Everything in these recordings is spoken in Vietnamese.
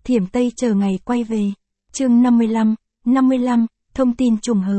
Thiểm Tây chờ ngày quay về. Chương 55, thông tin trùng hợp.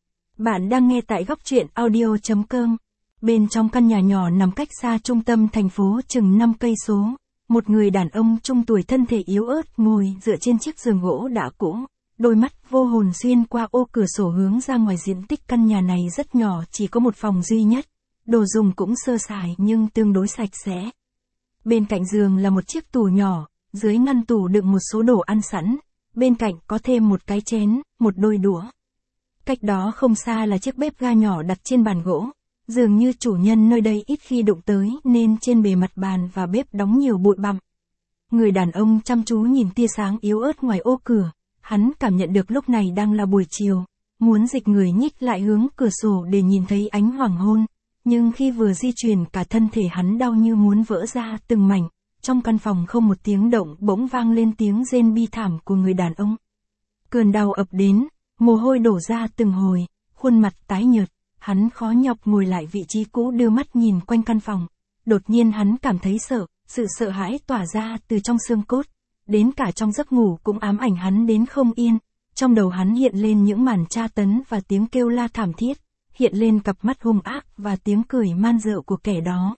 Bạn đang nghe tại góc truyện audio.com. Bên trong căn nhà nhỏ nằm cách xa trung tâm thành phố chừng 5 cây số, một người đàn ông trung tuổi thân thể yếu ớt ngồi dựa trên chiếc giường gỗ đã cũ, đôi mắt vô hồn xuyên qua ô cửa sổ hướng ra ngoài. Diện tích căn nhà này rất nhỏ, chỉ có một phòng duy nhất, đồ dùng cũng sơ sài nhưng tương đối sạch sẽ. Bên cạnh giường là một chiếc tủ nhỏ, dưới ngăn tủ đựng một số đồ ăn sẵn, bên cạnh có thêm một cái chén, một đôi đũa. Cách đó không xa là chiếc bếp ga nhỏ đặt trên bàn gỗ, dường như chủ nhân nơi đây ít khi đụng tới nên trên bề mặt bàn và bếp đóng nhiều bụi bặm. Người đàn ông chăm chú nhìn tia sáng yếu ớt ngoài ô cửa, hắn cảm nhận được lúc này đang là buổi chiều, muốn dịch người nhích lại hướng cửa sổ để nhìn thấy ánh hoàng hôn, nhưng khi vừa di chuyển cả thân thể hắn đau như muốn vỡ ra từng mảnh. Trong căn phòng không một tiếng động, bỗng vang lên tiếng rên bi thảm của người đàn ông. Cơn đau ập đến, mồ hôi đổ ra từng hồi, khuôn mặt tái nhợt, hắn khó nhọc ngồi lại vị trí cũ đưa mắt nhìn quanh căn phòng. Đột nhiên hắn cảm thấy sợ, sự sợ hãi tỏa ra từ trong xương cốt, đến cả trong giấc ngủ cũng ám ảnh hắn đến không yên. Trong đầu hắn hiện lên những màn tra tấn và tiếng kêu la thảm thiết, hiện lên cặp mắt hung ác và tiếng cười man rợ của kẻ đó.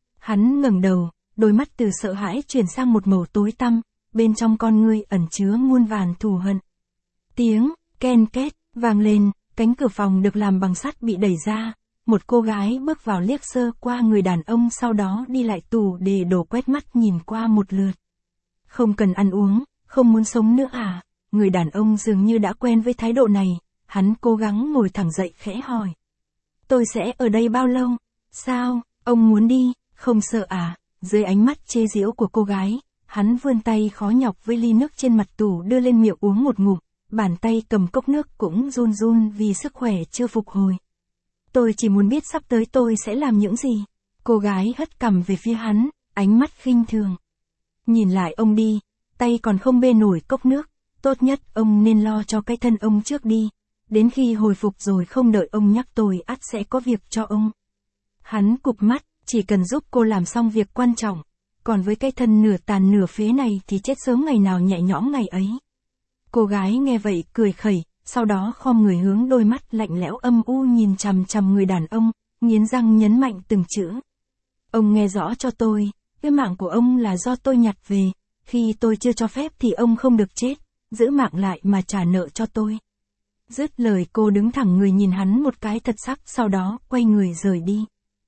Hắn ngẩng đầu, đôi mắt từ sợ hãi chuyển sang một màu tối tăm, bên trong con ngươi ẩn chứa muôn vàn thù hận. Tiếng ken két vang lên, cánh cửa phòng được làm bằng sắt bị đẩy ra, một cô gái bước vào liếc sơ qua người đàn ông, sau đó đi lại tủ để đổ, quét mắt nhìn qua một lượt. Không cần ăn uống, không muốn sống nữa à? Người đàn ông dường như đã quen với thái độ này, hắn cố gắng ngồi thẳng dậy khẽ hỏi. Tôi sẽ ở đây bao lâu? Sao, ông muốn đi, không sợ à? Dưới ánh mắt chê giễu của cô gái, hắn vươn tay khó nhọc với ly nước trên mặt tủ đưa lên miệng uống một ngụm, bàn tay cầm cốc nước cũng run run vì sức khỏe chưa phục hồi. Tôi chỉ muốn biết sắp tới tôi sẽ làm những gì. Cô gái hất cằm về phía hắn, ánh mắt khinh thường. Nhìn lại ông đi, tay còn không bê nổi cốc nước, tốt nhất ông nên lo cho cái thân ông trước đi. Đến khi hồi phục rồi không đợi ông nhắc tôi ắt sẽ có việc cho ông. Hắn cụp mắt, chỉ cần giúp cô làm xong việc quan trọng, còn với cái thân nửa tàn nửa phế này thì chết sớm ngày nào nhẹ nhõm ngày ấy. Cô gái nghe vậy cười khẩy, sau đó khom người hướng đôi mắt lạnh lẽo âm u nhìn chằm chằm người đàn ông, nghiến răng nhấn mạnh từng chữ. Ông nghe rõ cho tôi, cái mạng của ông là do tôi nhặt về, khi tôi chưa cho phép thì ông không được chết, giữ mạng lại mà trả nợ cho tôi. Dứt lời cô đứng thẳng người nhìn hắn một cái thật sắc, sau đó quay người rời đi.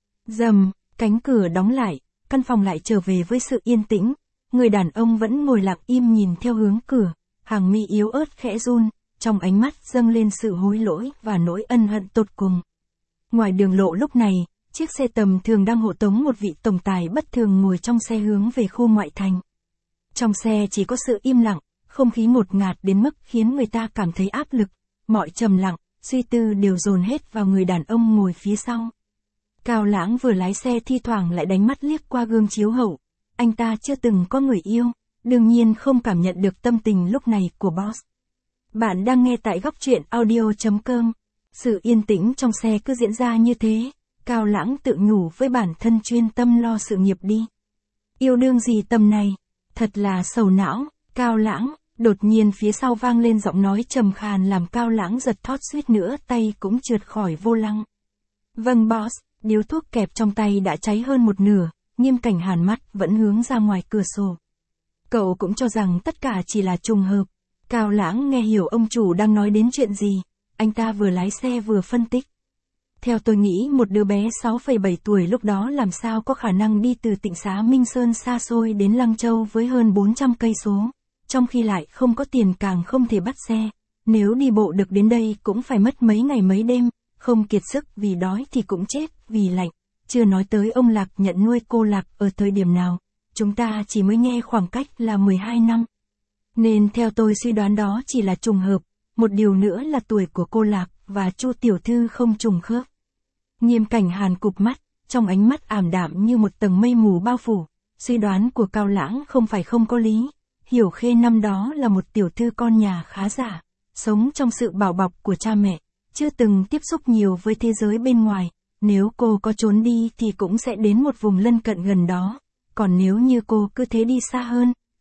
Rầm, cánh cửa đóng lại, căn phòng lại trở về với sự yên tĩnh, người đàn ông vẫn ngồi lặng im nhìn theo hướng cửa, hàng mi yếu ớt khẽ run, trong ánh mắt dâng lên sự hối lỗi và nỗi ân hận tột cùng. Ngoài đường lộ lúc này, chiếc xe tầm thường đang hộ tống một vị tổng tài bất thường ngồi trong xe hướng về khu ngoại thành. Trong xe chỉ có sự im lặng, không khí ngột ngạt đến mức khiến người ta cảm thấy áp lực, mọi trầm lặng, suy tư đều dồn hết vào người đàn ông ngồi phía sau. Cao Lãng vừa lái xe thi thoảng lại đánh mắt liếc qua gương chiếu hậu. Anh ta chưa từng có người yêu, đương nhiên không cảm nhận được tâm tình lúc này của boss. Bạn đang nghe tại góc truyện audio.com. Sự yên tĩnh trong xe cứ diễn ra như thế, Cao Lãng tự nhủ với bản thân chuyên tâm lo sự nghiệp đi. Yêu đương gì tầm này, thật là sầu não, Cao Lãng. Đột nhiên phía sau vang lên giọng nói trầm khàn làm Cao Lãng giật thót, suýt nữa tay cũng trượt khỏi vô lăng. Vâng boss. Điếu thuốc kẹp trong tay đã cháy hơn một nửa, Nghiêm Cảnh Hàn mắt vẫn hướng ra ngoài cửa sổ. Cậu cũng cho rằng tất cả chỉ là trùng hợp. Cao Lãng nghe hiểu ông chủ đang nói đến chuyện gì, anh ta vừa lái xe vừa phân tích. Theo tôi nghĩ một đứa bé 6,7 tuổi lúc đó làm sao có khả năng đi từ Tịnh Xá Minh Sơn xa xôi đến Lăng Châu với hơn 400 cây số, trong khi lại không có tiền càng không thể bắt xe, nếu đi bộ được đến đây cũng phải mất mấy ngày mấy đêm. Không kiệt sức vì đói thì cũng chết vì lạnh, chưa nói tới ông Lạc nhận nuôi cô Lạc ở thời điểm nào, chúng ta chỉ mới nghe khoảng cách là 12 năm. Nên theo tôi suy đoán đó chỉ là trùng hợp, một điều nữa là tuổi của cô Lạc và Chu tiểu thư không trùng khớp. Nghiêm Cảnh Hàn cụp mắt, trong ánh mắt ảm đạm như một tầng mây mù bao phủ, suy đoán của Cao Lãng không phải không có lý, Hiểu Khê năm đó là một tiểu thư con nhà khá giả, sống trong sự bảo bọc của cha mẹ. Chưa từng tiếp xúc nhiều với thế giới bên ngoài, nếu cô có trốn đi thì cũng sẽ đến một vùng lân cận gần đó, còn nếu như cô cứ thế đi xa hơn,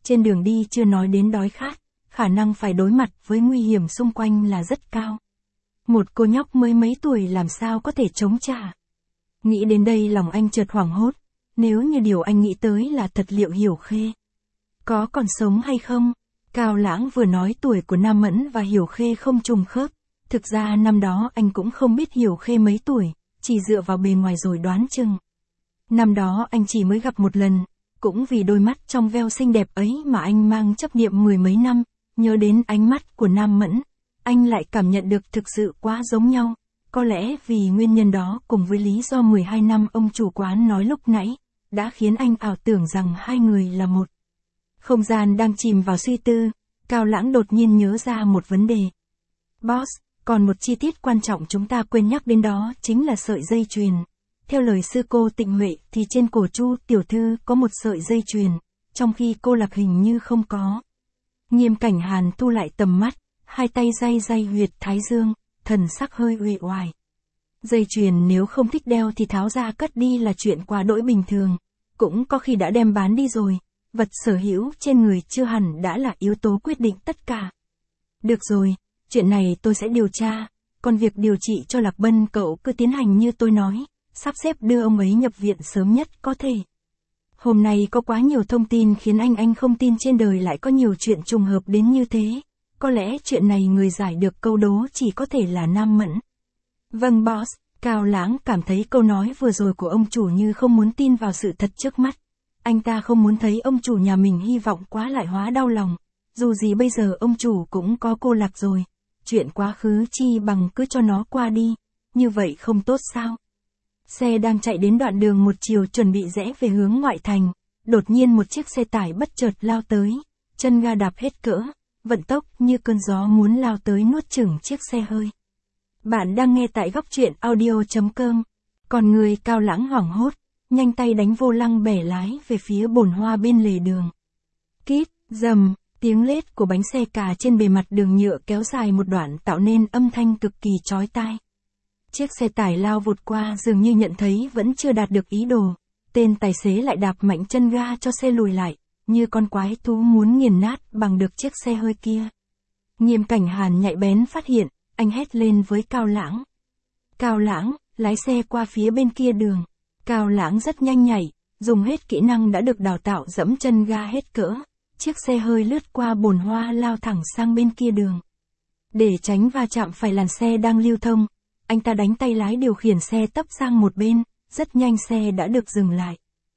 trên đường đi chưa nói đến đói khát, khả năng phải đối mặt với nguy hiểm xung quanh là rất cao. Một cô nhóc mới mấy tuổi làm sao có thể chống trả. Nghĩ đến đây lòng anh chợt hoảng hốt, nếu như điều anh nghĩ tới là thật liệu Hiểu Khê có còn sống hay không? Cao Lãng vừa nói tuổi của Nam Mẫn và Hiểu Khê không trùng khớp, thực ra năm đó anh cũng không biết Hiểu Khê mấy tuổi, chỉ dựa vào bề ngoài rồi đoán chừng. Năm đó anh chỉ mới gặp một lần, cũng vì đôi mắt trong veo xinh đẹp ấy mà anh mang chấp niệm mười mấy năm, nhớ đến ánh mắt của Nam Mẫn, anh lại cảm nhận được thực sự quá giống nhau. Có lẽ vì nguyên nhân đó cùng với lý do 12 năm ông chủ quán nói lúc nãy, đã khiến anh ảo tưởng rằng hai người là một. Không gian đang chìm vào suy tư, Cao Lãng đột nhiên nhớ ra một vấn đề. Boss, còn một chi tiết quan trọng chúng ta quên nhắc đến đó chính là sợi dây chuyền. Theo lời sư cô Tịnh Huệ thì trên cổ Chu tiểu thư có một sợi dây chuyền, trong khi cô Lạc hình như không có. Nghiêm Cảnh Hàn thu lại tầm mắt, hai tay day huyệt thái dương, thần sắc hơi uể oải. Dây chuyền nếu không thích đeo thì tháo ra cất đi là chuyện quá đỗi bình thường, cũng có khi đã đem bán đi rồi, vật sở hữu trên người chưa hẳn đã là yếu tố quyết định tất cả. Được rồi, chuyện này tôi sẽ điều tra, còn việc điều trị cho Lạc Bân cậu cứ tiến hành như tôi nói, sắp xếp đưa ông ấy nhập viện sớm nhất có thể. Hôm nay có quá nhiều thông tin khiến anh không tin trên đời lại có nhiều chuyện trùng hợp đến như thế. Có lẽ chuyện này người giải được câu đố chỉ có thể là Nam Mẫn. Vâng boss, Cao Lãng cảm thấy câu nói vừa rồi của ông chủ như không muốn tin vào sự thật trước mắt. Anh ta không muốn thấy ông chủ nhà mình hy vọng quá lại hóa đau lòng. Dù gì bây giờ ông chủ cũng có cô Lạc rồi. Chuyện quá khứ chi bằng cứ cho nó qua đi. Như vậy không tốt sao? Xe đang chạy đến đoạn đường một chiều chuẩn bị rẽ về hướng ngoại thành. Đột nhiên một chiếc xe tải bất chợt lao tới. Chân ga đạp hết cỡ. Vận tốc như cơn gió muốn lao tới nuốt chửng chiếc xe hơi. Bạn đang nghe tại góc truyện audio.com. Còn người Cao Lãng hoảng hốt, nhanh tay đánh vô lăng bẻ lái về phía bồn hoa bên lề đường. Kít, rầm, tiếng lết của bánh xe cà trên bề mặt đường nhựa kéo dài một đoạn tạo nên âm thanh cực kỳ chói tai. Chiếc xe tải lao vụt qua dường như nhận thấy vẫn chưa đạt được ý đồ. Tên tài xế lại đạp mạnh chân ga cho xe lùi lại, như con quái thú muốn nghiền nát bằng được chiếc xe hơi kia. Nghiêm Cảnh Hàn nhạy bén phát hiện, anh hét lên với Cao Lãng. Cao Lãng, lái xe qua phía bên kia đường. Cao Lãng rất nhanh nhạy, dùng hết kỹ năng đã được đào tạo dẫm chân ga hết cỡ. Chiếc xe hơi lướt qua bồn hoa lao thẳng sang bên kia đường. Để tránh va chạm phải làn xe đang lưu thông, anh ta đánh tay lái điều khiển xe tấp sang một bên, rất nhanh xe đã được dừng lại.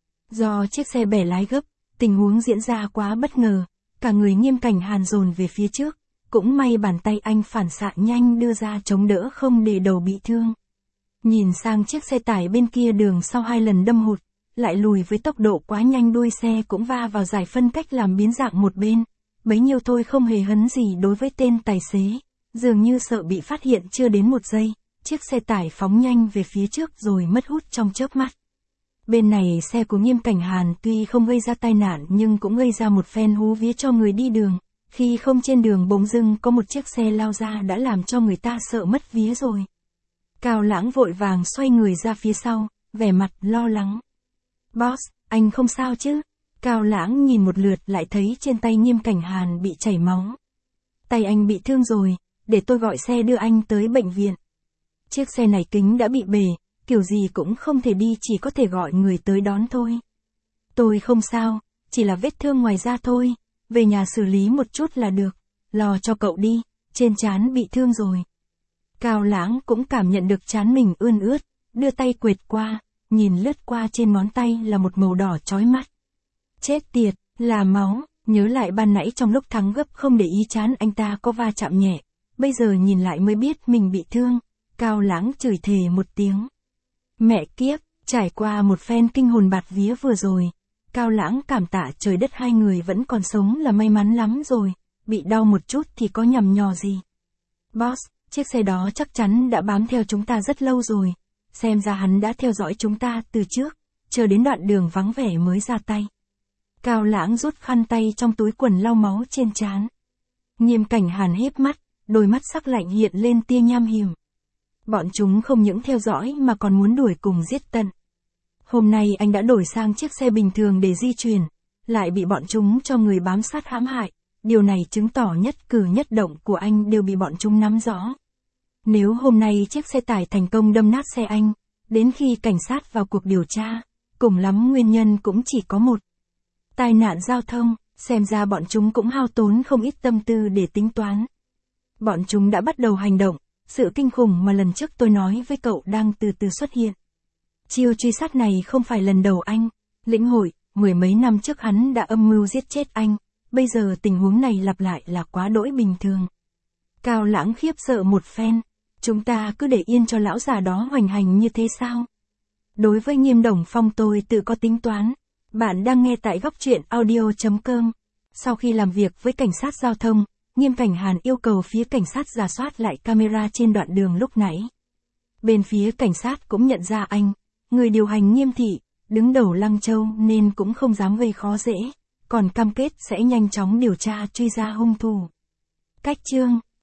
Do chiếc xe bẻ lái gấp, tình huống diễn ra quá bất ngờ, cả người Nghiêm Cảnh Hàn dồn về phía trước, cũng may bàn tay anh phản xạ nhanh đưa ra chống đỡ không để đầu bị thương. Nhìn sang chiếc xe tải bên kia đường sau 2 lần đâm hụt, lại lùi với tốc độ quá nhanh đuôi xe cũng va vào giải phân cách làm biến dạng một bên, bấy nhiêu thôi không hề hấn gì đối với tên tài xế, dường như sợ bị phát hiện chưa đến 1 giây, chiếc xe tải phóng nhanh về phía trước rồi mất hút trong chớp mắt. Bên này xe của Nghiêm Cảnh Hàn tuy không gây ra tai nạn nhưng cũng gây ra một phen hú vía cho người đi đường, khi không trên đường bỗng dưng có một chiếc xe lao ra đã làm cho người ta sợ mất vía rồi. Cao Lãng vội vàng xoay người ra phía sau, vẻ mặt lo lắng. Boss, anh không sao chứ? Cao Lãng nhìn một lượt lại thấy trên tay Nghiêm Cảnh Hàn bị chảy máu. Tay anh bị thương rồi, để tôi gọi xe đưa anh tới bệnh viện. Chiếc xe này kính đã bị bể, kiểu gì cũng không thể đi, chỉ có thể gọi người tới đón thôi. Tôi không sao, chỉ là vết thương ngoài da thôi, về nhà xử lý một chút là được, lo cho cậu đi, trên trán bị thương rồi. Cao Lãng cũng cảm nhận được trán mình ươn ướt, đưa tay quệt qua, nhìn lướt qua trên ngón tay là một màu đỏ chói mắt. Chết tiệt, là máu, nhớ lại ban nãy trong lúc thắng gấp không để ý trán anh ta có va chạm nhẹ, bây giờ nhìn lại mới biết mình bị thương, Cao Lãng chửi thề một tiếng. Mẹ kiếp, trải qua một phen kinh hồn bạt vía vừa rồi, Cao Lãng cảm tạ trời đất hai người vẫn còn sống là may mắn lắm rồi, bị đau một chút thì có nhằm nhò gì. Boss, chiếc xe đó chắc chắn đã bám theo chúng ta rất lâu rồi, xem ra hắn đã theo dõi chúng ta từ trước, chờ đến đoạn đường vắng vẻ mới ra tay. Cao Lãng rút khăn tay trong túi quần lau máu trên trán. Nghiêm Cảnh Hàn híp mắt, đôi mắt sắc lạnh hiện lên tia nham hiểm. Bọn chúng không những theo dõi mà còn muốn đuổi cùng giết tận. Hôm nay anh đã đổi sang chiếc xe bình thường để di chuyển, lại bị bọn chúng cho người bám sát hãm hại. Điều này chứng tỏ nhất cử nhất động của anh đều bị bọn chúng nắm rõ. Nếu hôm nay chiếc xe tải thành công đâm nát xe anh, đến khi cảnh sát vào cuộc điều tra, cùng lắm nguyên nhân cũng chỉ có một. Tai nạn giao thông, xem ra bọn chúng cũng hao tốn không ít tâm tư để tính toán. Bọn chúng đã bắt đầu hành động, sự kinh khủng mà lần trước tôi nói với cậu đang từ từ xuất hiện. Chiêu truy sát này không phải lần đầu anh lĩnh hội, 10 mấy năm trước hắn đã âm mưu giết chết anh, bây giờ tình huống này lặp lại là quá đỗi bình thường. Cao Lãng khiếp sợ một phen, chúng ta cứ để yên cho lão già đó hoành hành như thế sao? Đối với Nghiêm Đồng Phong tôi tự có tính toán. Bạn đang nghe tại góc truyện audio.com. Sau khi làm việc với cảnh sát giao thông, Nghiêm Cảnh Hàn yêu cầu phía cảnh sát rà soát lại camera trên đoạn đường lúc nãy. Bên phía cảnh sát cũng nhận ra anh, người điều hành Nghiêm thị, đứng đầu Lăng Châu nên cũng không dám gây khó dễ, còn cam kết sẽ nhanh chóng điều tra truy ra hung thủ. Cách chương